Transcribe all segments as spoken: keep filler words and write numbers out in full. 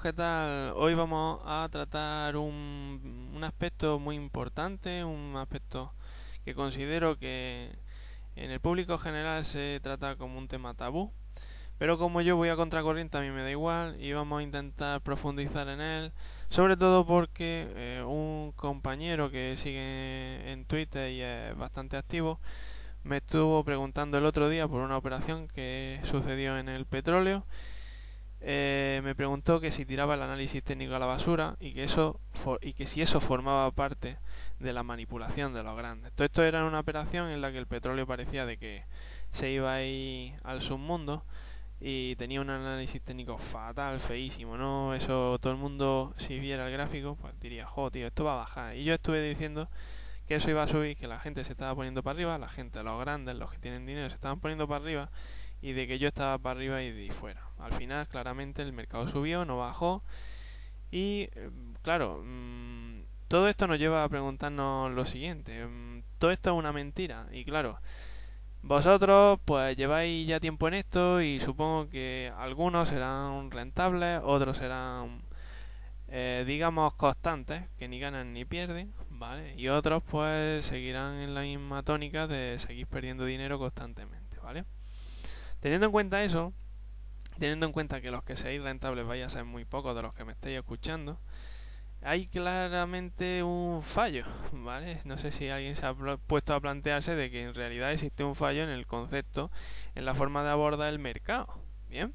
¿qué tal? Hoy vamos a tratar un, un aspecto muy importante, un aspecto que considero que en el público general se trata como un tema tabú, pero como yo voy a contracorriente a mí me da igual y vamos a intentar profundizar en él, sobre todo porque eh, un compañero que sigue en Twitter y es bastante activo me estuvo preguntando el otro día por una operación que sucedió en el petróleo. Eh, me preguntó que si tiraba el análisis técnico a la basura y que eso y que si eso formaba parte de la manipulación de los grandes. Todo esto era una operación en la que el petróleo parecía de que se iba a ir al submundo y tenía un análisis técnico fatal, feísimo, ¿no? Eso todo el mundo, si viera el gráfico, pues diría, jo, tío, esto va a bajar. Y yo estuve diciendo que eso iba a subir, que la gente se estaba poniendo para arriba, la gente, los grandes, los que tienen dinero, se estaban poniendo para arriba y de que yo estaba para arriba y de fuera. Al final, claramente, el mercado subió, no bajó y, claro, mmm, todo esto nos lleva a preguntarnos lo siguiente. Mmm, todo esto es una mentira y, claro, vosotros pues lleváis ya tiempo en esto y supongo que algunos serán rentables, otros serán eh, digamos constantes, que ni ganan ni pierden, ¿vale? Y otros pues seguirán en la misma tónica de seguir perdiendo dinero constantemente, ¿vale? Teniendo en cuenta eso, teniendo en cuenta que los que seáis rentables vais a ser muy pocos de los que me estáis escuchando, hay claramente un fallo, ¿vale? No sé si alguien se ha puesto a plantearse de que en realidad existe un fallo en el concepto, en la forma de abordar el mercado, ¿bien?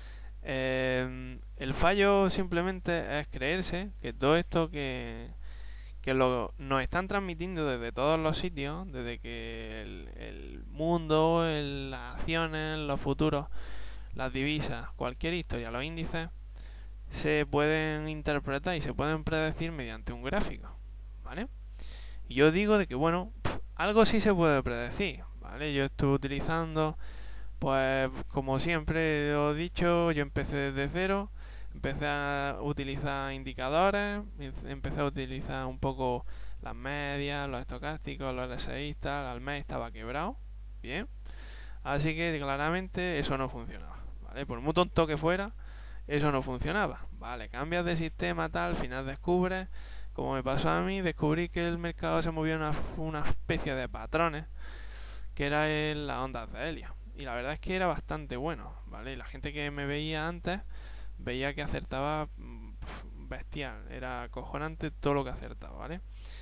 Eh, el fallo simplemente es creerse que todo esto que, que lo, nos están transmitiendo desde todos los sitios, desde que el, el mundo, el, las acciones, los futuros, las divisas, cualquier historia, los índices, se pueden interpretar y se pueden predecir mediante un gráfico, ¿vale? Y yo digo de que, bueno, pff, algo sí se puede predecir, ¿vale? Yo estuve utilizando, pues, como siempre he dicho, yo empecé desde cero, empecé a utilizar indicadores, empecé a utilizar un poco las medias, los estocásticos, los RSIistas, al mes estaba quebrado, bien, así que claramente eso no funcionaba, ¿vale? Por muy tonto que fuera, eso no funcionaba, vale, cambias de sistema tal, al final descubres, como me pasó a mí, descubrí que el mercado se movía en una, una especie de patrones, que era en las ondas de helio, y la verdad es que era bastante bueno, ¿vale? Y la gente que me veía antes veía que acertaba bestial, era acojonante todo lo que acertaba, ¿vale?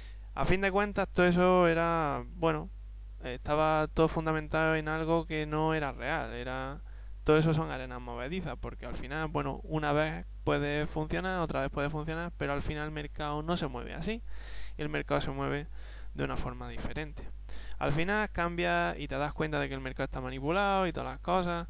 A fin de cuentas todo eso era, bueno, estaba todo fundamentado en algo que no era real, era todo eso son arenas movedizas, porque al final, bueno, una vez puede funcionar, otra vez puede funcionar, pero al final el mercado no se mueve así, y el mercado se mueve de una forma diferente. Al final cambia y te das cuenta de que el mercado está manipulado y todas las cosas,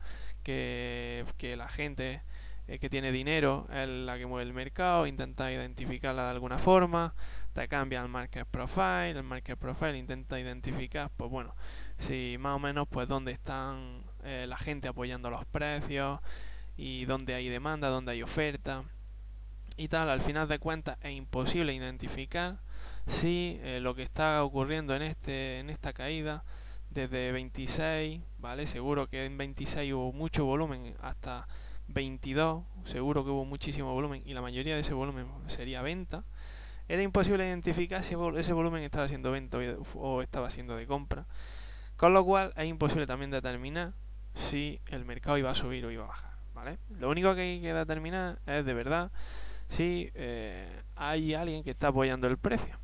que, que la gente eh, que tiene dinero es la que mueve el mercado, intenta identificarla de alguna forma, te cambia el market profile, el market profile intenta identificar, pues bueno, si más o menos pues dónde están eh, la gente apoyando los precios y dónde hay demanda, dónde hay oferta y tal. Al final de cuentas es imposible identificar si eh, lo que está ocurriendo en este en esta caída desde veintiséis, ¿vale? Seguro que en veintiséis hubo mucho volumen hasta veintidós, seguro que hubo muchísimo volumen y la mayoría de ese volumen sería venta. Era imposible identificar si ese volumen estaba siendo venta o estaba siendo de compra, con lo cual es imposible también determinar si el mercado iba a subir o iba a bajar, ¿vale? Lo único que hay que determinar es de verdad si eh, hay alguien que está apoyando el precio.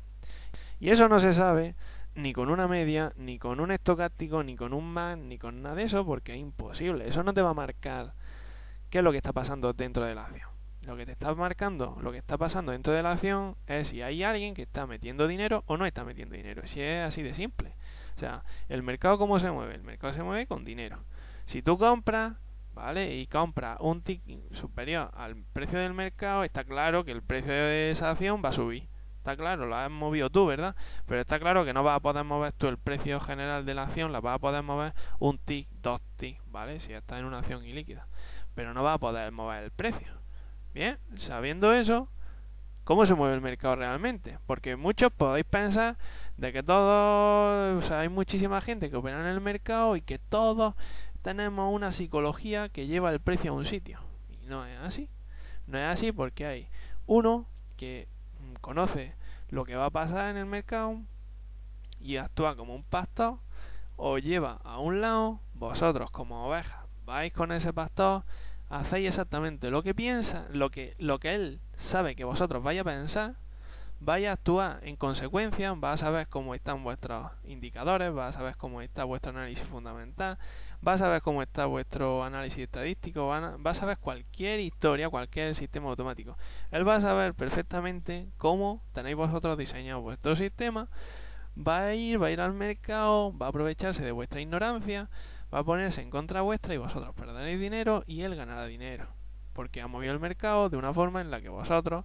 Y eso no se sabe ni con una media, ni con un estocástico, ni con un M A C, ni con nada de eso, porque es imposible. Eso no te va a marcar qué es lo que está pasando dentro de la acción. Lo que te está marcando, lo que está pasando dentro de la acción es si hay alguien que está metiendo dinero o no está metiendo dinero. Si es así de simple. O sea, el mercado ¿cómo se mueve? El mercado se mueve con dinero. Si tú compras, ¿vale? Y compras un tick superior al precio del mercado, está claro que el precio de esa acción va a subir. Está claro, lo has movido tú, ¿verdad? Pero está claro que no vas a poder mover tú el precio general de la acción, la vas a poder mover un tick, dos ticks, ¿vale? Si está en una acción ilíquida. Pero no vas a poder mover el precio. Bien, sabiendo eso, ¿cómo se mueve el mercado realmente? Porque muchos podéis pensar de que todos, o sea, hay muchísima gente que opera en el mercado y que todos tenemos una psicología que lleva el precio a un sitio. Y no es así. No es así porque hay uno que conoce lo que va a pasar en el mercado y actúa como un pastor, os lleva a un lado, vosotros como ovejas vais con ese pastor, hacéis exactamente lo que piensa, lo que, lo que él sabe que vosotros vais a pensar, vais a actuar en consecuencia, vas a saber cómo están vuestros indicadores, vas a saber cómo está vuestro análisis fundamental, vas a saber cómo está vuestro análisis estadístico, vas a saber cualquier historia, cualquier sistema automático. Él va a saber perfectamente cómo tenéis vosotros diseñado vuestro sistema, va a ir, va a ir al mercado, va a aprovecharse de vuestra ignorancia, va a ponerse en contra vuestra y vosotros perderéis dinero y él ganará dinero, porque ha movido el mercado de una forma en la que vosotros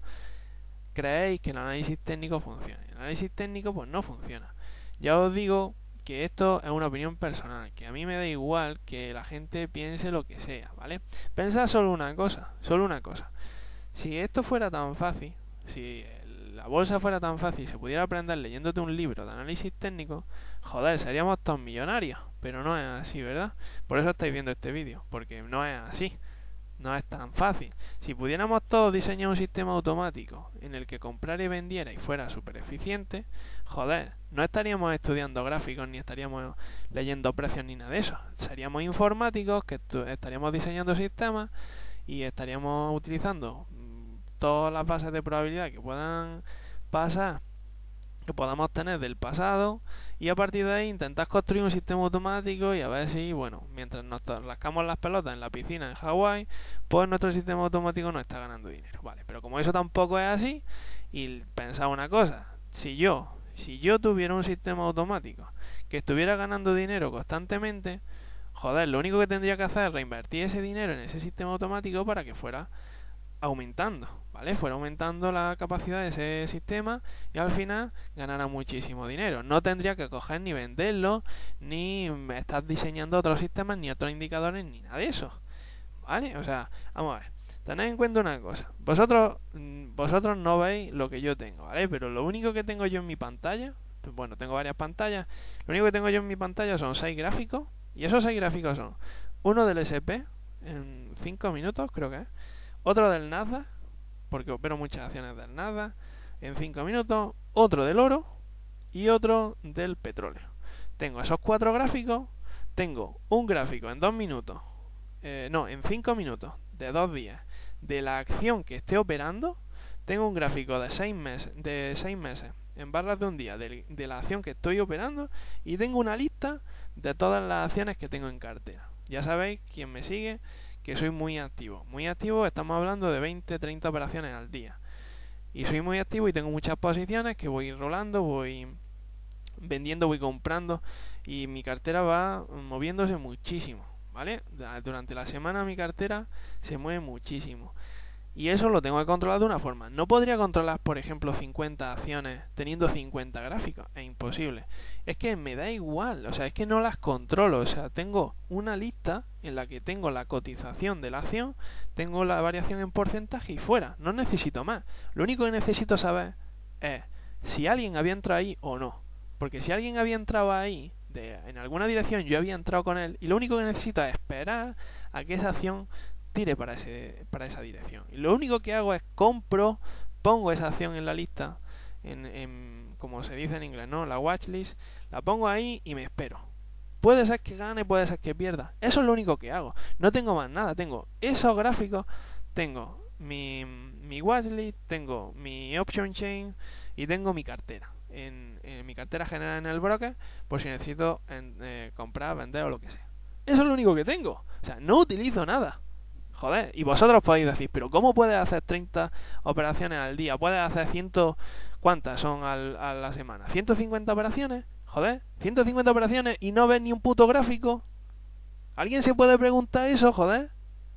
creéis que el análisis técnico funciona. El análisis técnico pues no funciona. Ya os digo que esto es una opinión personal, que a mí me da igual que la gente piense lo que sea, ¿vale? Pensad solo una cosa, solo una cosa. Si esto fuera tan fácil, si la bolsa fuera tan fácil y se pudiera aprender leyéndote un libro de análisis técnico, joder, seríamos todos millonarios. Pero no es así, ¿verdad? Por eso estáis viendo este vídeo, porque no es así. No es tan fácil. Si pudiéramos todos diseñar un sistema automático en el que comprara y vendiera y fuera súper eficiente, joder, no estaríamos estudiando gráficos ni estaríamos leyendo precios ni nada de eso. Seríamos informáticos que estaríamos diseñando sistemas y estaríamos utilizando todas las bases de probabilidad que puedan pasar, que podamos tener del pasado, y a partir de ahí intentar construir un sistema automático y a ver si, bueno, mientras nos rascamos las pelotas en la piscina en Hawái, pues nuestro sistema automático no está ganando dinero, vale, pero como eso tampoco es así, y pensad una cosa, si yo, si yo tuviera un sistema automático que estuviera ganando dinero constantemente, joder, lo único que tendría que hacer es reinvertir ese dinero en ese sistema automático para que fuera aumentando, ¿vale? Fuera aumentando la capacidad de ese sistema y al final ganará muchísimo dinero. No tendría que coger ni venderlo, ni estar diseñando otros sistemas, ni otros indicadores, ni nada de eso, ¿vale? O sea, vamos a ver, tened en cuenta una cosa. Vosotros, vosotros no veis lo que yo tengo, ¿vale? Pero lo único que tengo yo en mi pantalla, bueno, tengo varias pantallas, lo único que tengo yo en mi pantalla son seis gráficos, y esos seis gráficos son uno del ese pe en cinco minutos, creo que es, otro del Nasdaq, porque opero muchas acciones del Nasdaq en cinco minutos, otro del oro y otro del petróleo. Tengo esos cuatro gráficos, tengo un gráfico en dos minutos, eh, no, en cinco minutos, de dos días, de la acción que esté operando, tengo un gráfico de seis meses, de seis meses en barras de un día de, de la acción que estoy operando, y tengo una lista de todas las acciones que tengo en cartera. Ya sabéis, quien me sigue, que soy muy activo. Muy activo, estamos hablando de veinte, treinta operaciones al día. Y soy muy activo y tengo muchas posiciones que voy rolando, voy vendiendo, voy comprando, y mi cartera va moviéndose muchísimo, ¿vale? Durante la semana mi cartera se mueve muchísimo. Y eso lo tengo que controlar de una forma. No podría controlar, por ejemplo, cincuenta acciones teniendo cincuenta gráficos. Es imposible. Es que me da igual. O sea, es que no las controlo. O sea, tengo una lista en la que tengo la cotización de la acción, tengo la variación en porcentaje y fuera. No necesito más. Lo único que necesito saber es si alguien había entrado ahí o no. Porque si alguien había entrado ahí, de, en alguna dirección, yo había entrado con él, y lo único que necesito es esperar a que esa acción tire para, ese, para esa dirección. Y lo único que hago es compro, pongo esa acción en la lista, en, en, como se dice en inglés, ¿no? La watchlist, la pongo ahí y me espero. Puede ser que gane, puede ser que pierda. Eso es lo único que hago. No tengo más nada. Tengo esos gráficos, tengo mi, mi watchlist, tengo mi option chain y tengo mi cartera. En, en mi cartera general en el broker, por si necesito en, eh, comprar, vender o lo que sea. Eso es lo único que tengo. O sea, no utilizo nada. Joder, y vosotros podéis decir, pero ¿cómo puedes hacer treinta operaciones al día? ¿Puedes hacer ciento... ¿Cuántas son al, a la semana? ¿ciento cincuenta operaciones? Joder, ciento cincuenta operaciones y no ves ni un puto gráfico. ¿Alguien se puede preguntar eso, joder?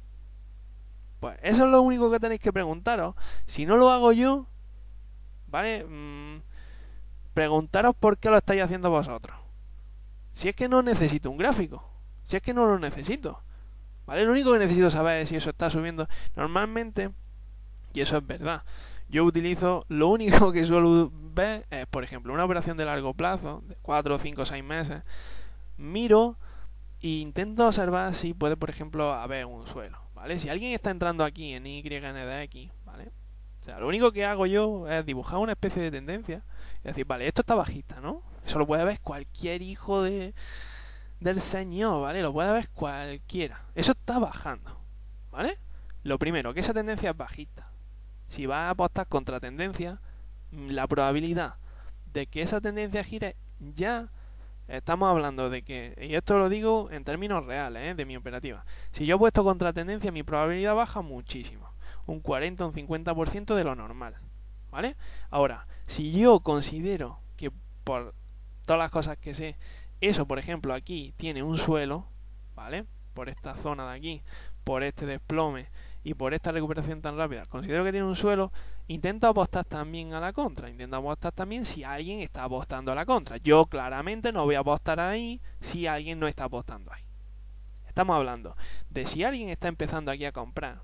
Pues eso es lo único que tenéis que preguntaros. Si no lo hago yo, ¿vale? Mm, preguntaros por qué lo estáis haciendo vosotros. Si es que no necesito un gráfico. Si es que no lo necesito. ¿Vale? Lo único que necesito saber es si eso está subiendo. Normalmente, y eso es verdad, yo utilizo, lo único que suelo ver es, por ejemplo, una operación de largo plazo, de cuatro, cinco, seis meses, miro e intento observar si puede, por ejemplo, haber un suelo, ¿vale? Si alguien está entrando aquí en Y N D X, ¿vale? O sea, lo único que hago yo es dibujar una especie de tendencia y decir, vale, esto está bajista, ¿no? Eso lo puede ver cualquier hijo de del señor, ¿vale? Lo puede ver cualquiera. Eso está bajando, ¿vale? Lo primero, que esa tendencia es bajista. Si vas a apostar contra tendencia, la probabilidad de que esa tendencia gire ya estamos hablando de que, y esto lo digo en términos reales, ¿eh? De mi operativa. Si yo he puesto contra tendencia, mi probabilidad baja muchísimo. Un cuarenta, un cincuenta por ciento de lo normal, ¿vale? Ahora, si yo considero que por todas las cosas que sé, eso, por ejemplo, aquí tiene un suelo, ¿vale? Por esta zona de aquí, por este desplome y por esta recuperación tan rápida, considero que tiene un suelo, intento apostar también a la contra, intento apostar también si alguien está apostando a la contra. Yo claramente no voy a apostar ahí si alguien no está apostando ahí. Estamos hablando de si alguien está empezando aquí a comprar,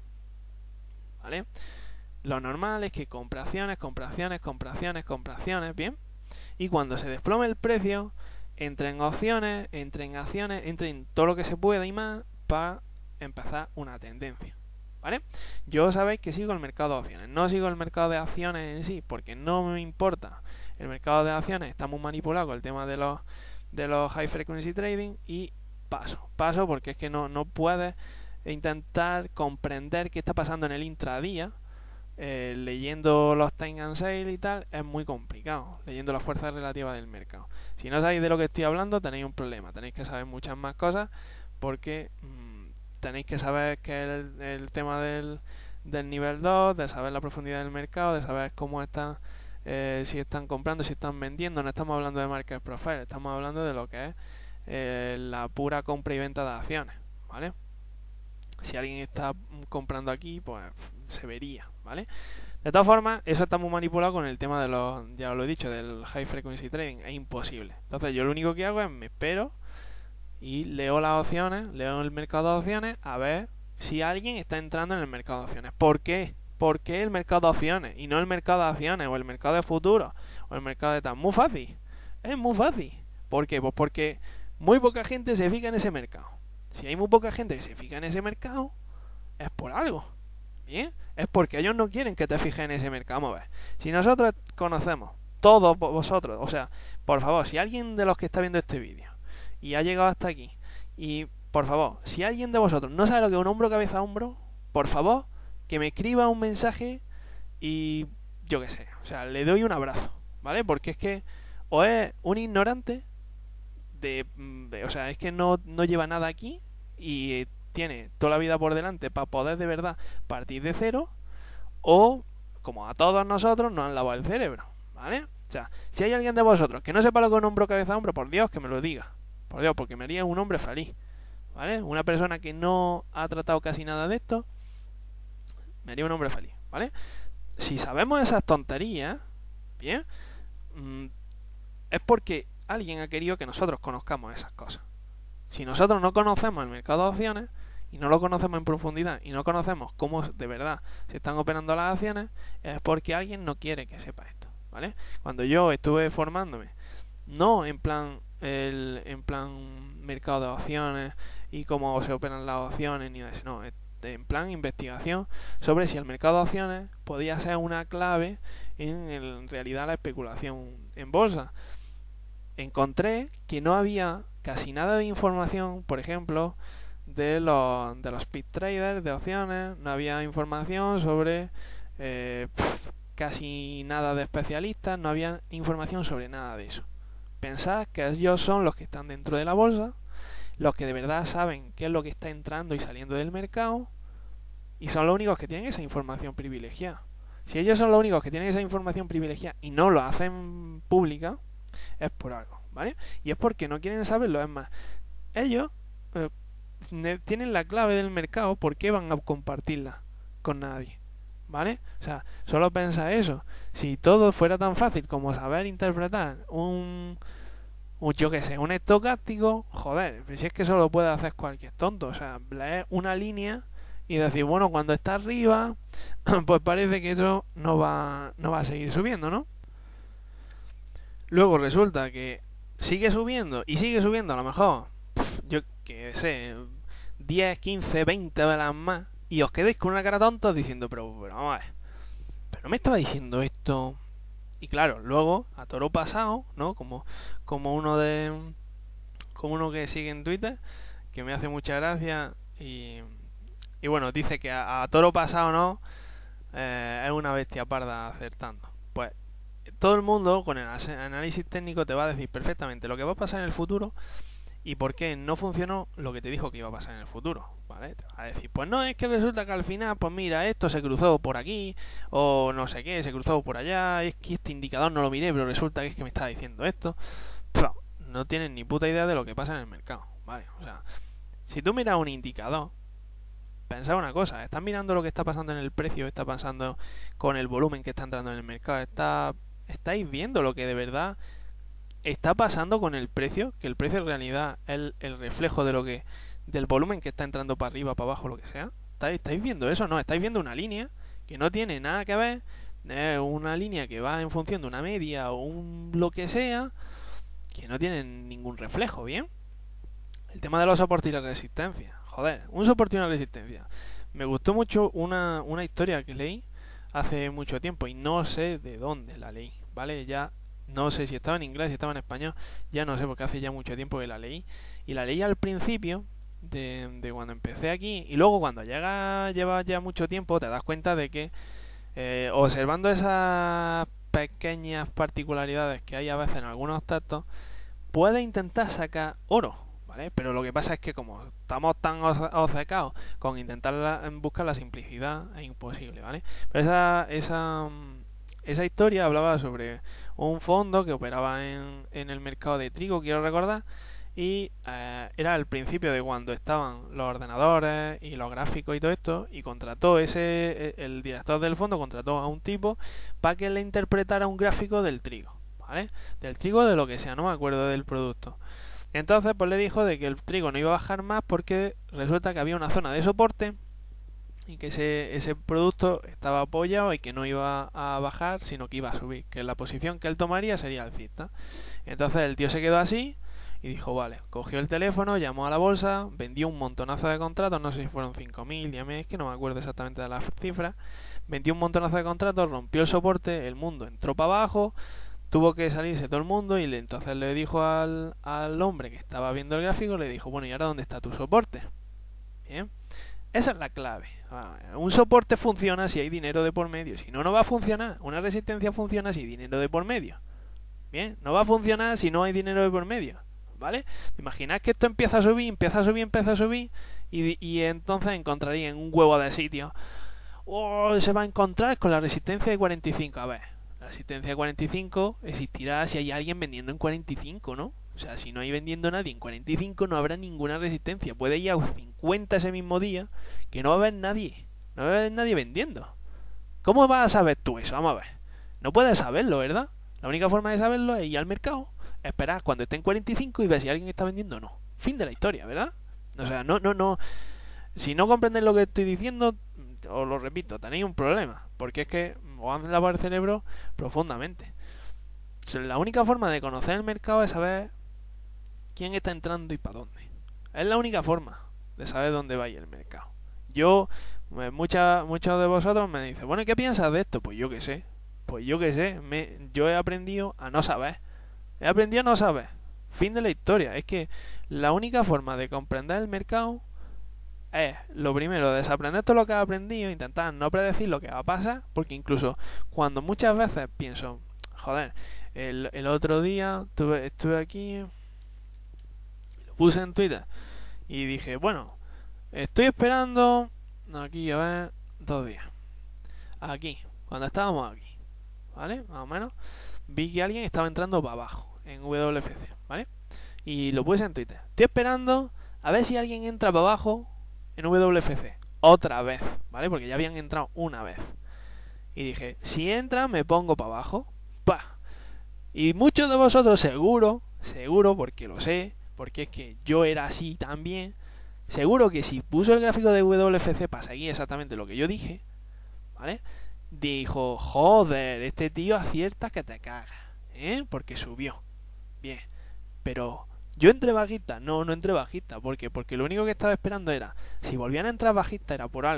¿vale? Lo normal es que compra acciones, compra acciones, compra acciones, compra acciones, ¿bien? Y cuando se desplome el precio, entre en opciones, entre en acciones, entre en todo lo que se pueda y más para empezar una tendencia, ¿vale? Yo sabéis que sigo el mercado de opciones, no sigo el mercado de acciones en sí, porque no me importa. El mercado de acciones está muy manipulado con el tema de los de los high frequency trading y paso, paso porque es que no, no puedes intentar comprender qué está pasando en el intradía. Eh, leyendo los time and sale y tal es muy complicado, leyendo las fuerzas relativas del mercado. Si no sabéis de lo que estoy hablando, tenéis un problema, tenéis que saber muchas más cosas porque mmm, tenéis que saber qué es el, el tema del, del nivel dos, de saber la profundidad del mercado, de saber cómo están, eh, si están comprando, si están vendiendo. No estamos hablando de market profile, estamos hablando de lo que es eh, la pura compra y venta de acciones, ¿vale? Si alguien está comprando aquí, pues se vería, ¿vale? De todas formas, eso está muy manipulado con el tema de los, ya os lo he dicho, del high frequency trading. Es imposible. Entonces yo lo único que hago es me espero y leo las opciones, leo el mercado de opciones a ver si alguien está entrando en el mercado de opciones. ¿Por qué? ¿Por qué el mercado de opciones y no el mercado de acciones o el mercado de futuros o el mercado de tal? Muy fácil. Es muy fácil. ¿Por qué? Pues porque muy poca gente se fija en ese mercado. Si hay muy poca gente que se fija en ese mercado, es por algo. ¿Bien? Es porque ellos no quieren que te fijes en ese mercado. Vamos a ver. Si nosotros conocemos, todos vosotros, o sea, por favor, si alguien de los que está viendo este vídeo y ha llegado hasta aquí, y por favor, si alguien de vosotros no sabe lo que es un hombro, cabeza, hombro, por favor, que me escriba un mensaje y yo qué sé, o sea, le doy un abrazo, ¿vale? Porque es que o es un ignorante de, de o sea, es que no, no lleva nada aquí y tiene toda la vida por delante para poder de verdad partir de cero, o como a todos nosotros nos han lavado el cerebro, ¿vale? O sea, si hay alguien de vosotros que no sepa lo que es un hombro, cabeza, hombro, por Dios que me lo diga, por Dios, porque me haría un hombre feliz, ¿vale? Una persona que no ha tratado casi nada de esto me haría un hombre feliz, ¿vale? Si sabemos esas tonterías, bien, mmm, es porque alguien ha querido que nosotros conozcamos esas cosas. Si nosotros no conocemos el mercado de opciones y no lo conocemos en profundidad y no conocemos cómo de verdad se están operando las acciones, es porque alguien no quiere que sepa esto, ¿vale? Cuando yo estuve formándome, no en plan el en plan mercado de opciones y cómo se operan las opciones ni de eso, no, en plan investigación sobre si el mercado de opciones podía ser una clave en, en realidad la especulación en bolsa. Encontré que no había casi nada de información, por ejemplo, de los, de los speed traders de opciones, no había información sobre eh, pff, casi nada de especialistas, no había información sobre nada de eso. Pensad que ellos son los que están dentro de la bolsa, los que de verdad saben qué es lo que está entrando y saliendo del mercado, y son los únicos que tienen esa información privilegiada. Si ellos son los únicos que tienen esa información privilegiada y no lo hacen pública, es por algo, ¿vale? Y es porque no quieren saberlo. Es más, ellos eh, tienen la clave del mercado, ¿por qué van a compartirla con nadie? ¿Vale? O sea, solo pensa eso. Si todo fuera tan fácil como saber interpretar un, un yo que sé, un estocástico, joder, pues si es que eso lo puede hacer cualquier tonto. O sea, leer una línea y decir, bueno, cuando está arriba, pues parece que eso no va, no va a seguir subiendo, ¿no? Luego resulta que sigue subiendo y sigue subiendo, a lo mejor, pff, yo qué sé, diez, quince, veinte velas más, y os quedéis con una cara tonta diciendo, pero, pero vamos a ver, pero me estaba diciendo esto. Y claro, luego, a toro pasado, ¿no? Como, como uno de. Como uno que sigue en Twitter, que me hace mucha gracia. Y, y bueno, dice que a, a toro pasado, ¿no? Eh, es una bestia parda acertando. Pues todo el mundo con el análisis técnico te va a decir perfectamente lo que va a pasar en el futuro y por qué no funcionó lo que te dijo que iba a pasar en el futuro, ¿vale? Te va a decir, pues no, es que resulta que al final, pues mira, esto se cruzó por aquí, o no sé qué, se cruzó por allá, es que este indicador no lo miré, pero resulta que es que me está diciendo esto. Pff, no tienen ni puta idea de lo que pasa en el mercado, ¿vale? O sea, si tú miras un indicador, pensad una cosa, estás mirando lo que está pasando en el precio, está pasando con el volumen que está entrando en el mercado, está, estáis viendo lo que de verdad está pasando con el precio, que el precio en realidad es el, el reflejo de lo que del volumen que está entrando para arriba, para abajo, lo que sea. ¿Estáis, estáis viendo eso? No, estáis viendo una línea que no tiene nada que ver, es una línea que va en función de una media o un lo que sea, que no tiene ningún reflejo, ¿bien? El tema de los soportes y la resistencia. Joder, un soporte y una resistencia. Me gustó mucho una, una historia que leí hace mucho tiempo y no sé de dónde la leí, ¿vale? Ya no sé si estaba en inglés, si estaba en español, ya no sé porque hace ya mucho tiempo que la leí. Y la leí al principio de, de cuando empecé aquí y luego cuando llega lleva ya mucho tiempo te das cuenta de que eh, observando esas pequeñas particularidades que hay a veces en algunos textos, puedes intentar sacar oro, ¿vale? Pero lo que pasa es que como estamos tan obcecados con intentar la, buscar la simplicidad, es imposible, ¿vale? Pero esa, esa, esa historia hablaba sobre un fondo que operaba en, en el mercado de trigo, quiero recordar, y eh, era el principio de cuando estaban los ordenadores y los gráficos y todo esto, y contrató ese, el director del fondo contrató a un tipo para que le interpretara un gráfico del trigo, ¿vale? Del trigo, de lo que sea, no me acuerdo del producto. Entonces pues le dijo de que el trigo no iba a bajar más porque resulta que había una zona de soporte y que ese, ese producto estaba apoyado y que no iba a bajar sino que iba a subir, que la posición que él tomaría sería alcista. Entonces el tío se quedó así y dijo, vale, cogió el teléfono, llamó a la bolsa, vendió un montonazo de contratos, no sé si fueron cinco mil, diez mil, es que no me acuerdo exactamente de las cifras, vendió un montonazo de contratos, rompió el soporte, el mundo entró para abajo, tuvo que salirse todo el mundo y le, entonces le dijo al, al hombre que estaba viendo el gráfico, le dijo, bueno, ¿y ahora dónde está tu soporte? Bien, esa es la clave. Ah, un soporte funciona si hay dinero de por medio, si no, no va a funcionar. Una resistencia funciona si hay dinero de por medio. Bien, no va a funcionar si no hay dinero de por medio, ¿vale? Imaginad que esto empieza a subir, empieza a subir, empieza a subir y, y entonces encontraría en un huevo de sitio. Oh, se va a encontrar con la resistencia de cuarenta y cinco. A ver, la resistencia de cuarenta y cinco existirá si hay alguien vendiendo en cuarenta y cinco, ¿no? O sea, si no hay vendiendo nadie en cuarenta y cinco no habrá ninguna resistencia. Puede ir a cincuenta ese mismo día que no va a haber nadie. No va a haber nadie vendiendo. ¿Cómo vas a saber tú eso? Vamos a ver. No puedes saberlo, ¿verdad? La única forma de saberlo es ir al mercado, esperar cuando esté en cuarenta y cinco y ver si alguien está vendiendo o no. Fin de la historia, ¿verdad? O sea, no, no, no. Si no comprendéis lo que estoy diciendo, os lo repito, tenéis un problema. Porque es que os han lavado el cerebro profundamente. La única forma de conocer el mercado es saber quién está entrando y para dónde. Es la única forma de saber dónde va a ir el mercado. Yo, mucha, muchos de vosotros me dicen, bueno, ¿y qué piensas de esto? Pues yo qué sé. Pues yo qué sé. Me, yo he aprendido a no saber. He aprendido a no saber. Fin de la historia. Es que la única forma de comprender el mercado es, lo primero, desaprender todo lo que has aprendido, intentar no predecir lo que va a pasar, porque incluso cuando muchas veces pienso, joder, el, el otro día tuve, estuve aquí, lo puse en Twitter y dije, bueno, estoy esperando aquí, a ver, dos días. Aquí, cuando estábamos aquí, ¿vale? Más o menos, vi que alguien estaba entrando para abajo en W F C, ¿vale? Y lo puse en Twitter. Estoy esperando a ver si alguien entra para abajo en W F C. Otra vez, ¿vale? Porque ya habían entrado una vez. Y dije, si entra, me pongo para abajo. ¡Pah! Y muchos de vosotros seguro, seguro, porque lo sé, porque es que yo era así también, seguro que si puso el gráfico de W F C para seguir exactamente lo que yo dije, ¿vale? Dijo, joder, este tío acierta que te cagas, ¿eh? Porque subió. Bien, pero yo entré bajista, no, no entré bajista, ¿por qué? Porque lo único que estaba esperando era, si volvían a entrar bajista era por algo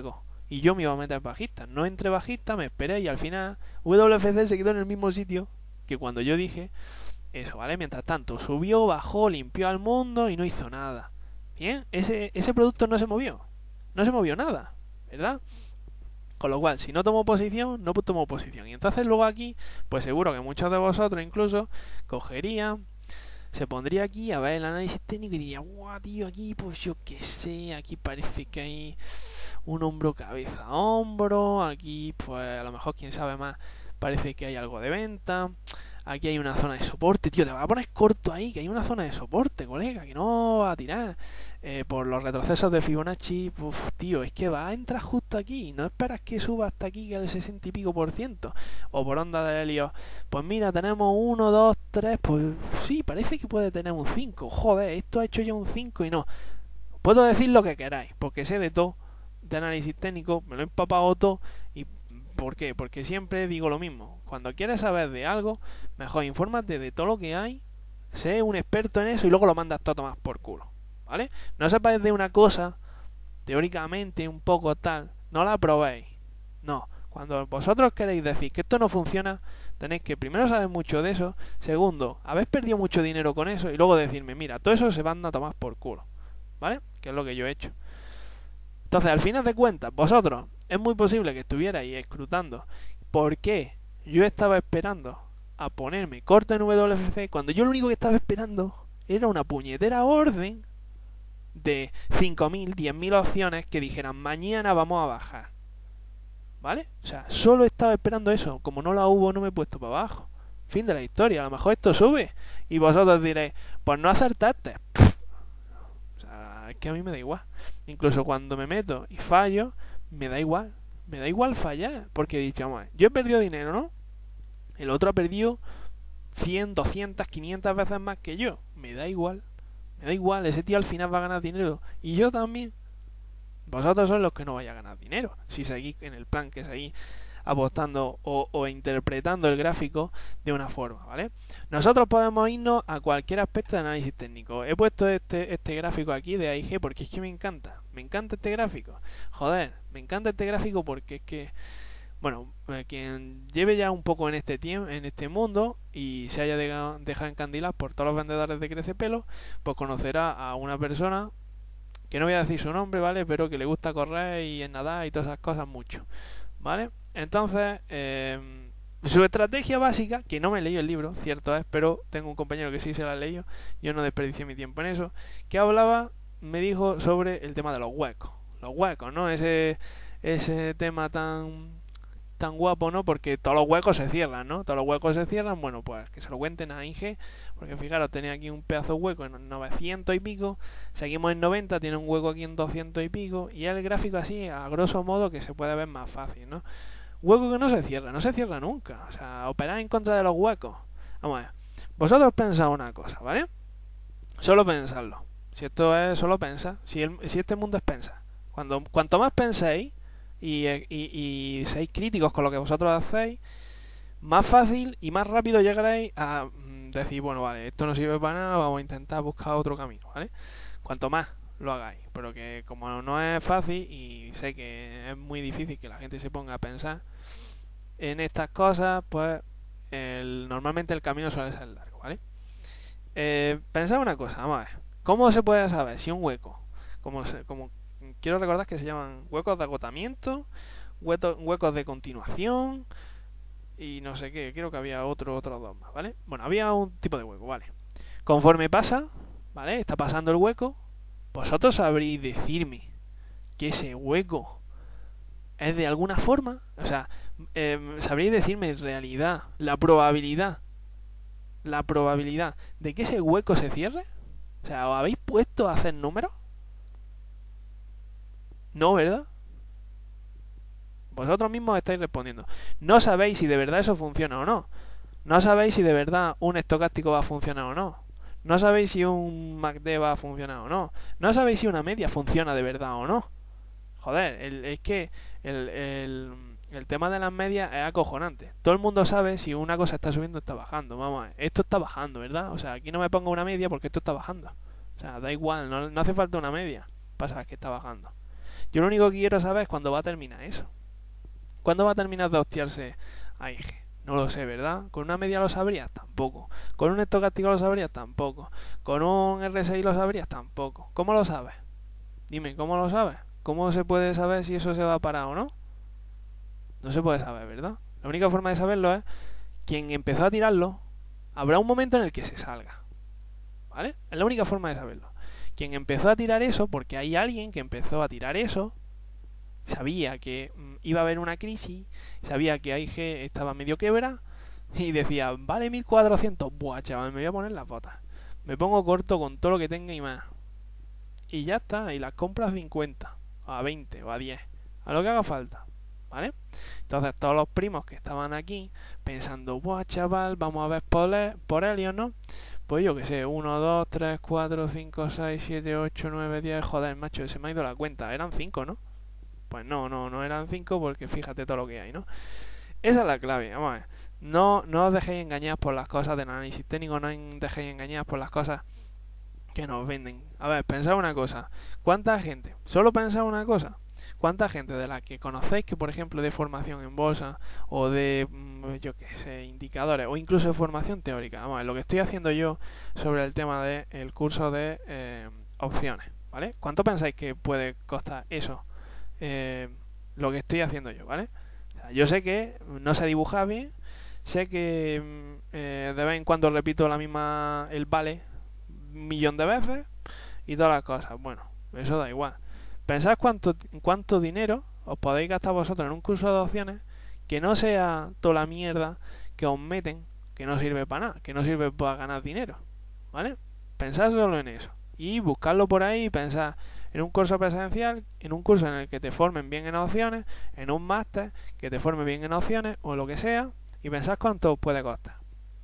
y yo me iba a meter bajista. No entré bajista, me esperé y al final W F C se quedó en el mismo sitio que cuando yo dije eso, ¿vale? Mientras tanto, subió, bajó, limpió al mundo y no hizo nada. Bien, ese, ese producto no se movió. No se movió nada, ¿verdad? Con lo cual, si no tomo posición, no tomo posición. Y entonces luego aquí, pues seguro que muchos de vosotros incluso cogerían, se pondría aquí a ver el análisis técnico y diría, guau, tío, aquí pues yo qué sé, aquí parece que hay un hombro, cabeza, hombro, aquí pues a lo mejor, quién sabe más, parece que hay algo de venta, aquí hay una zona de soporte, tío, te vas a poner corto ahí, que hay una zona de soporte, colega, que no va a tirar eh, por los retrocesos de Fibonacci, uf, tío, es que va a entrar justo aquí, no esperas que suba hasta aquí, que el sesenta y pico por ciento, o por onda de helio, pues mira, tenemos uno, dos, tres, pues sí, parece que puede tener un cinco, joder, esto ha hecho ya un cinco y no, puedo decir lo que queráis, porque sé de todo, de análisis técnico, me lo he empapado todo, y ¿por qué? Porque siempre digo lo mismo. Cuando quieres saber de algo, mejor infórmate de todo lo que hay, sé un experto en eso y luego lo mandas todo a tomar por culo, ¿vale? No sepáis de una cosa, teóricamente un poco tal, no la probéis. No, cuando vosotros queréis decir que esto no funciona, tenéis que primero saber mucho de eso, segundo, habéis perdido mucho dinero con eso y luego decirme, mira, todo eso se van a tomar por culo, ¿vale? Que es lo que yo he hecho. Entonces, al final de cuentas, vosotros es muy posible que estuvierais escrutando por qué yo estaba esperando a ponerme corto en W F C cuando yo lo único que estaba esperando era una puñetera orden de cinco mil, diez mil opciones que dijeran mañana vamos a bajar, ¿vale? O sea, solo estaba esperando eso. Como no la hubo, no me he puesto para abajo. Fin de la historia. A lo mejor esto sube y vosotros diréis, pues no acertaste. O sea, es que a mí me da igual. Incluso cuando me meto y fallo, me da igual. Me da igual fallar. Porque he dicho, vamos, yo he perdido dinero, ¿no? El otro ha perdido cien, doscientas, quinientas veces más que yo. Me da igual. Me da igual. Ese tío al final va a ganar dinero. Y yo también. Vosotros sois los que no vais a ganar dinero. Si seguís en el plan que seguís apostando o, o interpretando el gráfico de una forma, ¿vale? Nosotros podemos irnos a cualquier aspecto de análisis técnico. He puesto este, este gráfico aquí de A I G porque es que me encanta. Me encanta este gráfico. Joder, me encanta este gráfico porque es que, bueno, eh, quien lleve ya un poco en este tiempo, en este mundo y se haya dejado, dejado encandilar por todos los vendedores de crecepelo, pues conocerá a una persona que no voy a decir su nombre, ¿vale? Pero que le gusta correr y en nadar y todas esas cosas mucho, ¿vale? Entonces, eh, su estrategia básica, que no me he leído el libro, cierto es, pero tengo un compañero que sí se la ha leído, yo no desperdicié mi tiempo en eso, que hablaba, me dijo sobre el tema de los huecos, los huecos, ¿no? Ese, ese tema tan tan guapo, ¿no? Porque todos los huecos se cierran, ¿no? Todos los huecos se cierran, bueno, pues que se lo cuenten a Inge, porque fijaros, tenía aquí un pedazo de hueco en novecientos y pico, seguimos en noventa, tiene un hueco aquí en doscientos y pico, y el gráfico así, a grosso modo, que se puede ver más fácil, ¿no? Hueco que no se cierra, no se cierra nunca, o sea, operar en contra de los huecos. Vamos a ver, vosotros pensad una cosa, ¿vale? Solo pensarlo. Si esto es solo pensar, si, el, si este mundo es pensar. Cuando, cuanto más penséis, Y, y, y seáis críticos con lo que vosotros hacéis, más fácil y más rápido llegaréis a decir, bueno, vale, esto no sirve para nada, vamos a intentar buscar otro camino, ¿vale? Cuanto más lo hagáis, pero que como no es fácil y sé que es muy difícil que la gente se ponga a pensar en estas cosas, pues el, normalmente el camino suele ser largo, ¿vale? Eh, pensad una cosa, vamos a ver, ¿cómo se puede saber si un hueco, como, se, como quiero recordar que se llaman huecos de agotamiento, huecos, huecos de continuación y no sé qué, creo que había otro, otros dos más, ¿vale? Bueno, había un tipo de hueco, ¿vale? Conforme pasa, ¿vale? Está pasando el hueco, vosotros sabréis decirme que ese hueco es de alguna forma, o sea, eh, sabréis decirme en realidad la probabilidad, la probabilidad de que ese hueco se cierre, o sea, ¿os habéis puesto a hacer números? No, ¿verdad? Vosotros mismos estáis respondiendo. No sabéis si de verdad eso funciona o no. No sabéis si de verdad un estocástico va a funcionar o no. No sabéis si un M A C D va a funcionar o no. No sabéis si una media funciona de verdad o no. Joder, el, es que el, el, el tema de las medias es acojonante. Todo el mundo sabe si una cosa está subiendo o está bajando. Vamos a ver, esto está bajando, ¿verdad? O sea, aquí no me pongo una media porque esto está bajando. O sea, da igual, no, no hace falta una media para saber que está bajando. Yo lo único que quiero saber es cuándo va a terminar eso. ¿Cuándo va a terminar de hostiarse a I G? No lo sé, ¿verdad? ¿Con una media lo sabrías? Tampoco. ¿Con un estocástico lo sabrías? Tampoco. ¿Con un R S I lo sabrías? Tampoco. ¿Cómo lo sabes? Dime, ¿cómo lo sabes? ¿Cómo se puede saber si eso se va a parar o no? No se puede saber, ¿verdad? La única forma de saberlo es quien empezó a tirarlo, habrá un momento en el que se salga. ¿Vale? Es la única forma de saberlo. Quien empezó a tirar eso, porque hay alguien que empezó a tirar eso, sabía que mm, iba a haber una crisis, sabía que I G estaba medio quebra y decía, vale mil cuatrocientos, buah chaval, me voy a poner las botas. Me pongo corto con todo lo que tenga y más. Y ya está, y las compras cincuenta, a veinte o a diez, a lo que haga falta. ¿Vale? Entonces todos los primos que estaban aquí pensando, buah chaval, vamos a ver por, el, por Helios, ¿no? Pues yo que sé, uno, dos, tres, cuatro, cinco, seis, siete, ocho, nueve, diez, joder, macho, se me ha ido la cuenta, eran cinco, ¿no? Pues no, no, no eran cinco porque fíjate todo lo que hay, ¿no? Esa es la clave, vamos a ver. No, no os dejéis engañar por las cosas del análisis técnico, no os dejéis engañar por las cosas que nos venden. A ver, pensad una cosa, ¿cuánta gente? Solo pensad una cosa. ¿Cuánta gente de la que conocéis que, por ejemplo, de formación en bolsa o de, yo qué sé, indicadores o incluso de formación teórica? Vamos a ver, lo que estoy haciendo yo sobre el tema del curso de eh, opciones, ¿vale? ¿Cuánto pensáis que puede costar eso? Eh, lo que estoy haciendo yo, ¿vale? O sea, yo sé que no se dibuja bien, sé que eh, de vez en cuando repito la misma, el vale, un millón de veces y todas las cosas. Bueno, eso da igual. Pensad cuánto, cuánto dinero os podéis gastar vosotros en un curso de opciones que no sea toda la mierda que os meten, que no sirve para nada, que no sirve para ganar dinero, ¿vale? Pensad solo en eso y buscadlo por ahí y pensad en un curso presencial, en un curso en el que te formen bien en opciones, en un máster que te forme bien en opciones o lo que sea, y pensad cuánto os puede costar.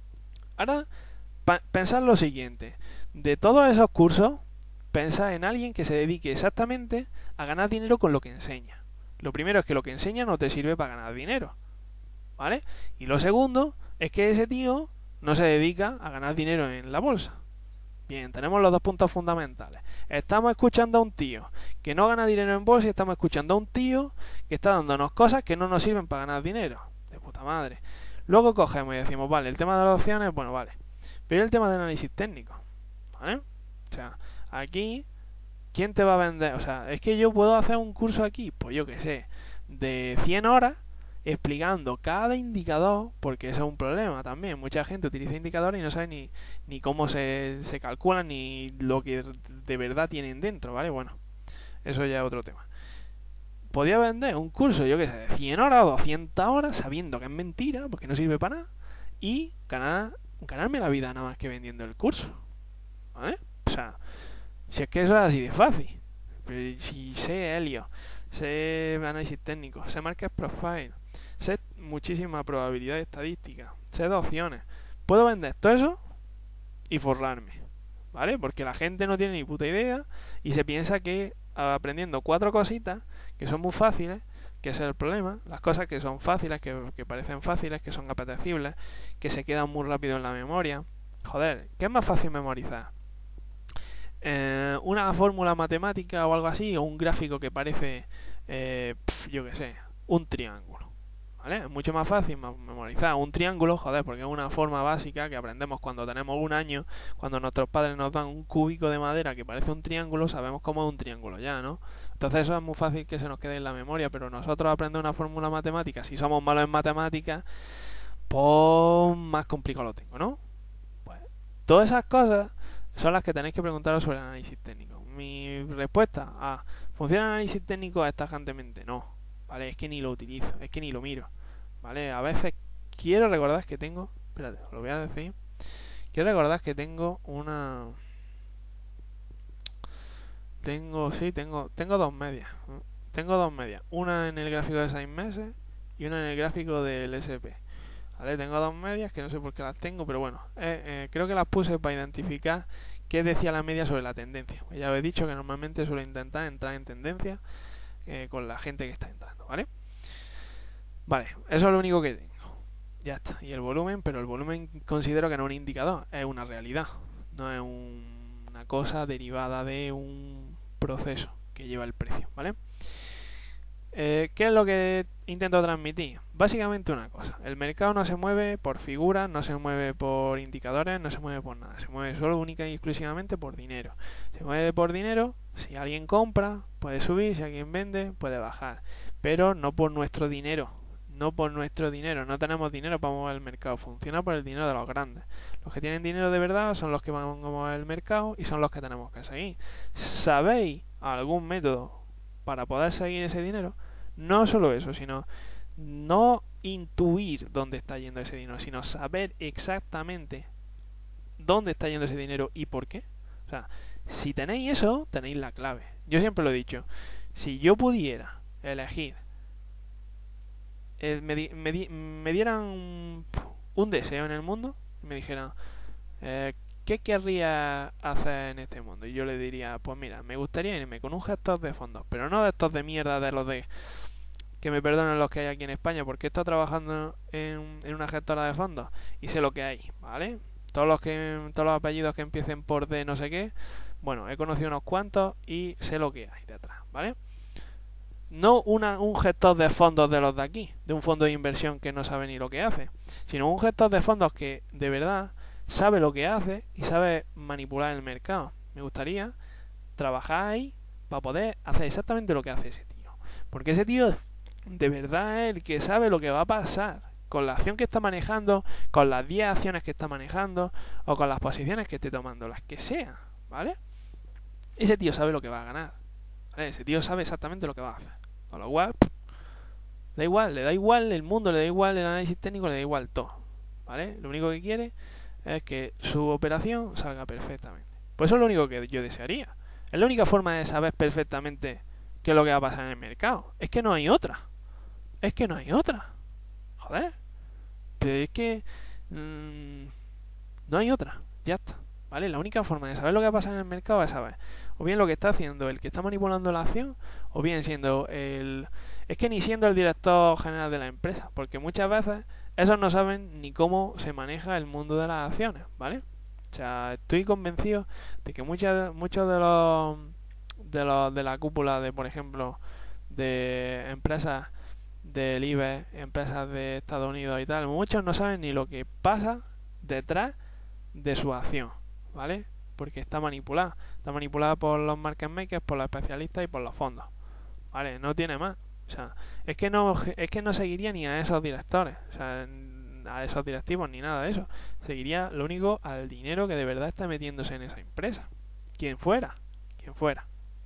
Ahora, pensad lo siguiente, de todos esos cursos, pensad en alguien que se dedique exactamente a ganar dinero con lo que enseña. Lo primero es que lo que enseña no te sirve para ganar dinero, ¿vale? Y lo segundo es que ese tío no se dedica a ganar dinero en la bolsa. Bien, tenemos los dos puntos fundamentales. Estamos escuchando a un tío que no gana dinero en bolsa y estamos escuchando a un tío que está dándonos cosas que no nos sirven para ganar dinero. De puta madre. Luego cogemos y decimos, vale, el tema de las opciones, bueno, vale. Pero el tema del análisis técnico, ¿vale? O sea, aquí, ¿quién te va a vender? O sea, es que yo puedo hacer un curso aquí, pues yo qué sé, de cien horas explicando cada indicador, porque eso es un problema también. Mucha gente utiliza indicadores y no sabe ni, ni cómo se, se calculan ni lo que de verdad tienen dentro, ¿vale? Bueno, eso ya es otro tema. Podía vender un curso, yo qué sé, de cien horas o doscientas horas sabiendo que es mentira, porque no sirve para nada, y ganar, ganarme la vida nada más que vendiendo el curso, ¿vale? O sea, si es que eso es así de fácil. Pero si sé Helios, sé análisis técnico, sé market profile, sé muchísima probabilidad estadística, sé de opciones, puedo vender todo eso y forrarme, ¿vale? Porque la gente no tiene ni puta idea y se piensa que aprendiendo cuatro cositas que son muy fáciles, que ese es el problema, las cosas que son fáciles, que, que parecen fáciles, que son apetecibles, que se quedan muy rápido en la memoria. Joder, ¿qué es más fácil memorizar? Eh, una fórmula matemática o algo así, o un gráfico que parece, eh, pf, yo qué sé, un triángulo, ¿vale? Es mucho más fácil memorizar un triángulo, joder, porque es una forma básica que aprendemos cuando tenemos un año, cuando nuestros padres nos dan un cúbico de madera que parece un triángulo, sabemos cómo es un triángulo ya, ¿no? Entonces eso es muy fácil que se nos quede en la memoria, pero nosotros aprender una fórmula matemática, si somos malos en matemáticas, pues más complicado lo tengo, ¿no? Pues todas esas cosas son las que tenéis que preguntaros sobre el análisis técnico. Mi respuesta a ¿funciona el análisis técnico tajantemente? No, ¿vale? Es que ni lo utilizo, es que ni lo miro, ¿vale? A veces quiero recordar que tengo, espérate, os lo voy a decir. Quiero recordar que tengo una tengo, sí, tengo tengo dos medias. Tengo dos medias, una en el gráfico de seis meses y una en el gráfico del S and P. ¿Vale? Tengo dos medias que no sé por qué las tengo, pero bueno, eh, eh, creo que las puse para identificar qué decía la media sobre la tendencia. Pues ya os he dicho que normalmente suelo intentar entrar en tendencia eh, con la gente que está entrando, ¿vale? Vale, eso es lo único que tengo. Ya está. Y el volumen, pero el volumen considero que no es un indicador, es una realidad. No es un, una cosa derivada de un proceso. Que que lleva el precio, ¿vale? Eh, ¿Qué es lo que intento transmitir? Básicamente una cosa, el mercado no se mueve por figuras, no se mueve por indicadores, no se mueve por nada, se mueve solo única y exclusivamente por dinero. Se mueve por dinero, si alguien compra puede subir, si alguien vende puede bajar, pero no por nuestro dinero, no por nuestro dinero, no tenemos dinero para mover el mercado, funciona por el dinero de los grandes. Los que tienen dinero de verdad son los que van a mover el mercado y son los que tenemos que seguir. ¿Sabéis algún método para poder seguir ese dinero? No solo eso, sino no intuir dónde está yendo ese dinero, sino saber exactamente dónde está yendo ese dinero y por qué. O sea, si tenéis eso, tenéis la clave. Yo siempre lo he dicho, si yo pudiera elegir, eh, me, di, me, di, me dieran un, un deseo en el mundo y me dijeran, eh, ¿qué querría hacer en este mundo? Y yo le diría, pues mira, me gustaría irme con un gestor de fondos, pero no de estos de mierda, de los de, que me perdonen los que hay aquí en España, porque he estado trabajando en, en una gestora de fondos y sé lo que hay, ¿vale? Todos los que todos los apellidos que empiecen por D no sé qué, bueno, he conocido unos cuantos y sé lo que hay detrás, ¿vale? No una, un gestor de fondos de los de aquí, de un fondo de inversión que no sabe ni lo que hace, sino un gestor de fondos que de verdad sabe lo que hace y sabe manipular el mercado. Me gustaría trabajar ahí para poder hacer exactamente lo que hace ese tío. Porque ese tío de verdad es el que sabe lo que va a pasar con la acción que está manejando, con las diez acciones que está manejando o con las posiciones que esté tomando, las que sean, ¿vale? Ese tío sabe lo que va a ganar, ¿vale? Ese tío sabe exactamente lo que va a hacer. Con lo cual, da igual, le da igual el mundo, le da igual el análisis técnico, le da igual todo, ¿vale? Lo único que quiere es que su operación salga perfectamente. Pues eso es lo único que yo desearía. Es la única forma de saber perfectamente qué es lo que va a pasar en el mercado. Es que no hay otra. Es que no hay otra. Joder. Pero es que mmm, no hay otra. Ya está. ¿Vale? La única forma de saber lo que va a pasar en el mercado es saber o bien lo que está haciendo el que está manipulando la acción, o bien siendo el... Es que ni siendo el director general de la empresa, porque muchas veces esos no saben ni cómo se maneja el mundo de las acciones, ¿vale? O sea, estoy convencido de que muchas, muchos de los, de los de la cúpula de, por ejemplo, de empresas del I B E X, empresas de Estados Unidos y tal, muchos no saben ni lo que pasa detrás de su acción, ¿vale? Porque está manipulada, está manipulada por los market makers, por los especialistas y por los fondos, ¿vale? No tiene más. O sea, es que no es que no seguiría ni a esos directores, o sea, a esos directivos ni nada de eso. Seguiría lo único al dinero que de verdad está metiéndose en esa empresa. Quien fuera, quien fuera.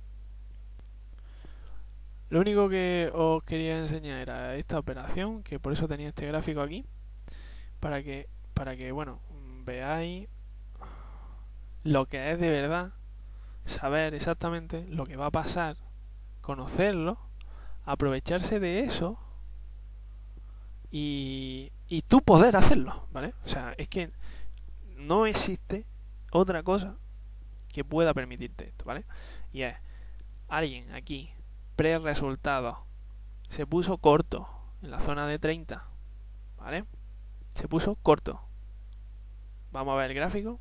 Lo único que os quería enseñar era esta operación, que por eso tenía este gráfico aquí, para que, para que bueno, veáis lo que es de verdad, saber exactamente lo que va a pasar, conocerlo, aprovecharse de eso y, y tú poder hacerlo, ¿vale? O sea, es que no existe otra cosa que pueda permitirte esto, ¿vale? Y es, alguien aquí, pre-resultado, se puso corto en la zona de treinta, ¿vale? Se puso corto. Vamos a ver el gráfico.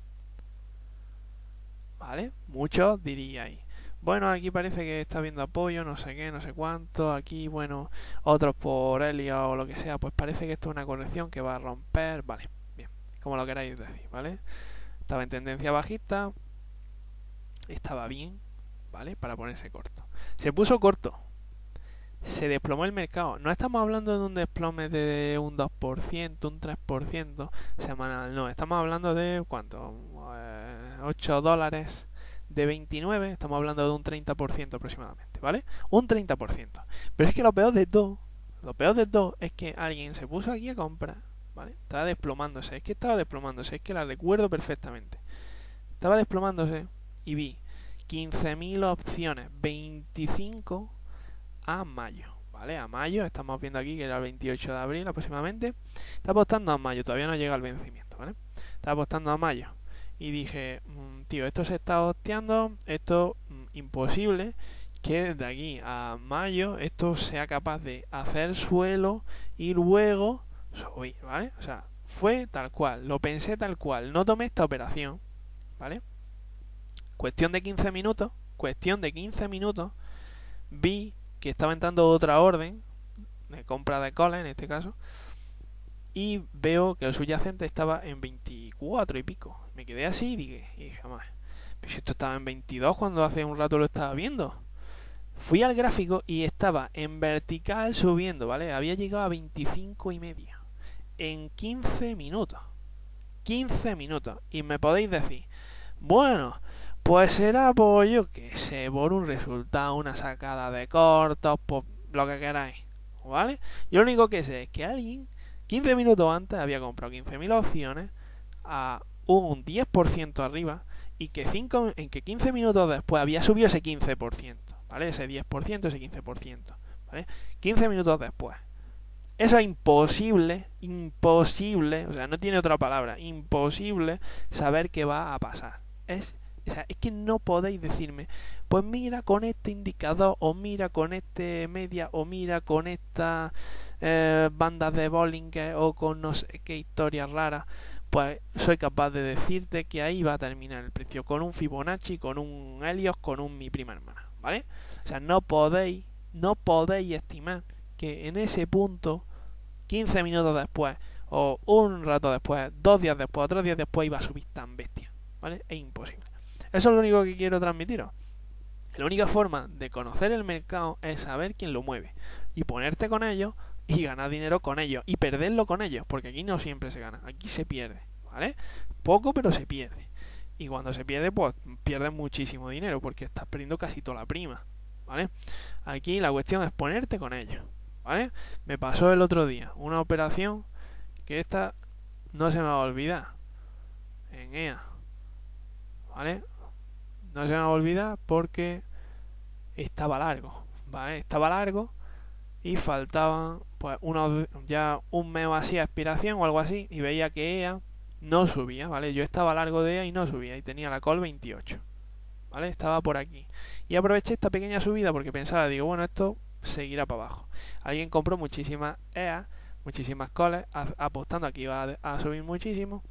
¿Vale? Muchos diríais, bueno, aquí parece que está viendo apoyo, no sé qué, no sé cuánto, aquí, bueno, otros por Elia o lo que sea, pues parece que esto es una corrección que va a romper, vale, bien, como lo queráis decir, ¿vale? Estaba en tendencia bajista, estaba bien, ¿vale? Para ponerse corto. Se puso corto, se desplomó el mercado. No estamos hablando de un desplome de un dos por ciento, un tres por ciento semanal, no, estamos hablando de, ¿cuánto? Eh, ocho dólares de veintinueve, estamos hablando de un treinta por ciento aproximadamente, ¿vale? Un treinta por ciento. Pero es que lo peor de todo, lo peor de todo es que alguien se puso aquí a comprar, ¿vale? Estaba desplomándose, es que estaba desplomándose, es que la recuerdo perfectamente. Estaba desplomándose y vi quince mil opciones, veinticinco a mayo, ¿vale? A mayo, estamos viendo aquí que era el veintiocho de abril aproximadamente. Está apostando a mayo, todavía no llega al vencimiento, ¿vale? Está apostando a mayo. Y dije, mmm, tío, esto se está hosteando, esto mmm, imposible que desde aquí a mayo esto sea capaz de hacer suelo y luego subir, ¿vale? O sea, fue tal cual, lo pensé tal cual, no tomé esta operación, ¿vale? Cuestión de quince minutos, cuestión de quince minutos, vi que estaba entrando otra orden de compra de cola en este caso, y veo que el subyacente estaba en veinticuatro y pico. Me quedé así y dije, y dije, jamás, pero si esto estaba en veintidós cuando hace un rato lo estaba viendo. Fui al gráfico y estaba en vertical subiendo, ¿vale? Había llegado a veinticinco y medio en quince minutos. quince minutos. Y me podéis decir, bueno, pues será por, yo que sé, por un resultado, una sacada de cortos, por lo que queráis, ¿vale? Yo lo único que sé es que alguien quince minutos antes había comprado quince mil opciones a un diez por ciento arriba, y que cinco, en que quince minutos después había subido ese quince por ciento, ¿vale? Ese diez por ciento, ese quince por ciento, ¿vale? quince minutos después. Eso es imposible, imposible, o sea, no tiene otra palabra, imposible saber qué va a pasar. Es, o sea, es que no podéis decirme, pues mira con este indicador, o mira con este media, o mira con esta eh, bandas de Bollinger, o con no sé qué historias raras. Pues soy capaz de decirte que ahí va a terminar el precio, con un Fibonacci, con un Helios, con un mi prima hermana, ¿vale? O sea, no podéis, no podéis estimar que en ese punto, quince minutos después, o un rato después, dos días después, o tres días después, iba a subir tan bestia, ¿vale? Es imposible. Eso es lo único que quiero transmitiros. La única forma de conocer el mercado es saber quién lo mueve, y ponerte con ellos, y ganar dinero con ellos, y perderlo con ellos, porque aquí no siempre se gana, aquí se pierde, ¿vale? Poco, pero se pierde. Y cuando se pierde, pues pierdes muchísimo dinero, porque estás perdiendo casi toda la prima, ¿vale? Aquí la cuestión es ponerte con ellos, ¿vale? Me pasó el otro día una operación que esta no se me va a olvidar en E A, ¿vale? No se me va a olvidar porque estaba largo, ¿vale? Estaba largo y faltaban pues unos, ya un mes o así a expiración o algo así, y veía que E A no subía, ¿vale? Yo estaba largo de E A y no subía, y tenía la call veintiocho, ¿vale? Estaba por aquí. Y aproveché esta pequeña subida porque pensaba, digo, bueno, esto seguirá para abajo. Alguien compró muchísimas E A, muchísimas calls, apostando a que iba a, a subir muchísimo.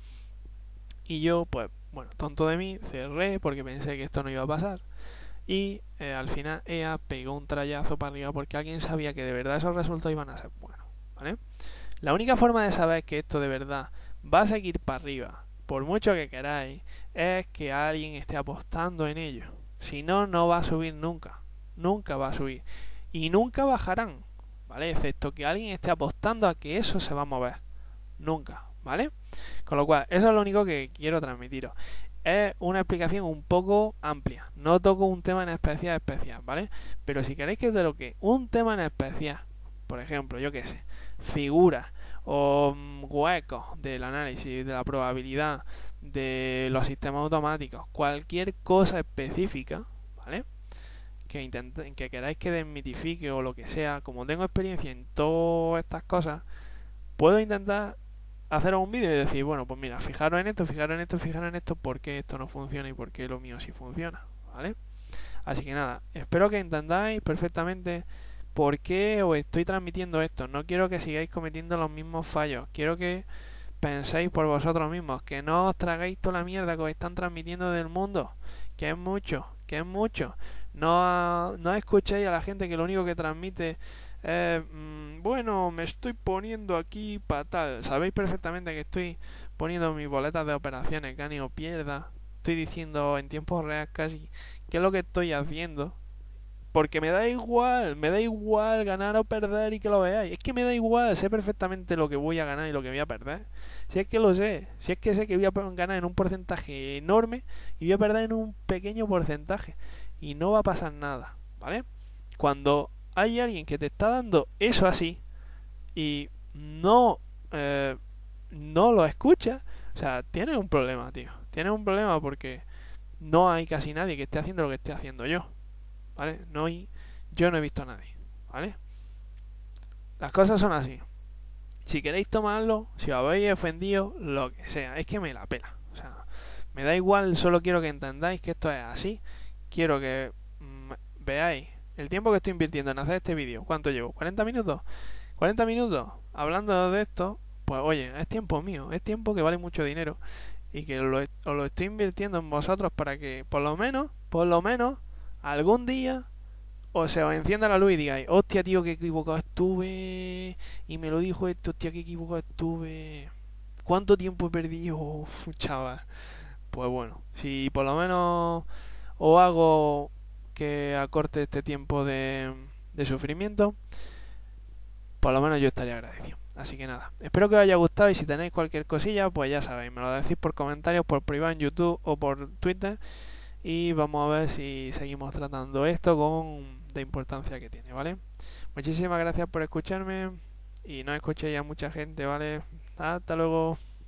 Y yo, pues, bueno, tonto de mí, cerré porque pensé que esto no iba a pasar. Y eh, al final E A pegó un trayazo para arriba porque alguien sabía que de verdad esos resultados iban a ser buenos, ¿vale? La única forma de saber que esto de verdad va a seguir para arriba, por mucho que queráis, es que alguien esté apostando en ello. Si no, no va a subir nunca. Nunca va a subir. Y nunca bajarán, ¿vale? Excepto que alguien esté apostando a que eso se va a mover. Nunca, ¿vale? Con lo cual, eso es lo único que quiero transmitiros. Es una explicación un poco amplia. No toco un tema en especial especial, ¿vale? Pero si queréis que de lo que un tema en especial, por ejemplo, yo qué sé, figuras o um, huecos del análisis, de la probabilidad, de los sistemas automáticos, cualquier cosa específica, ¿vale? Que intenten, que queráis que desmitifique o lo que sea, como tengo experiencia en todas estas cosas, puedo intentar haceros un vídeo y decir, bueno, pues mira, fijaros en esto, fijaros en esto, fijaros en esto, por qué esto no funciona y por qué lo mío sí funciona, ¿vale? Así que nada, espero que entendáis perfectamente por qué os estoy transmitiendo esto. No quiero que sigáis cometiendo los mismos fallos, quiero que penséis por vosotros mismos, que no os tragáis toda la mierda que os están transmitiendo del mundo, que es mucho, que es mucho. No, no escuchéis a la gente que lo único que transmite eh, mmm, bueno, me estoy poniendo aquí para tal. Sabéis perfectamente que estoy poniendo mis boletas de operaciones, gane o pierda. Estoy diciendo en tiempo real casi qué es lo que estoy haciendo. Porque me da igual, me da igual ganar o perder y que lo veáis. Es que me da igual, sé perfectamente lo que voy a ganar y lo que voy a perder. Si es que lo sé, si es que sé que voy a ganar en un porcentaje enorme y voy a perder en un pequeño porcentaje. Y no va a pasar nada, ¿vale? Cuando hay alguien que te está dando eso así y no eh, no lo escucha, o sea, tienes un problema, tío. Tienes un problema porque no hay casi nadie que esté haciendo lo que esté haciendo yo, ¿vale? No hay, yo no he visto a nadie, ¿vale? Las cosas son así. Si queréis tomarlo, si os habéis ofendido, lo que sea, es que me la pela. O sea, me da igual, solo quiero que entendáis que esto es así. Quiero que mmm, veáis el tiempo que estoy invirtiendo en hacer este vídeo. ¿Cuánto llevo? ¿cuarenta minutos? ¿cuarenta minutos? Hablando de esto, pues oye, es tiempo mío, es tiempo que vale mucho dinero y que lo, os lo estoy invirtiendo en vosotros para que por lo menos, por lo menos, algún día o se os encienda la luz y digáis, hostia tío, que equivocado estuve, y me lo dijo esto, hostia, que equivocado estuve, ¿cuánto tiempo he perdido? Uf, chaval. Pues bueno, si por lo menos os hago que acorte este tiempo de, de sufrimiento, por lo menos yo estaría agradecido. Así que nada, espero que os haya gustado y si tenéis cualquier cosilla, pues ya sabéis, me lo decís por comentarios, por privado en YouTube o por Twitter y vamos a ver si seguimos tratando esto con la importancia que tiene, ¿vale? Muchísimas gracias por escucharme y no escuchéis a mucha gente, ¿vale? Hasta luego.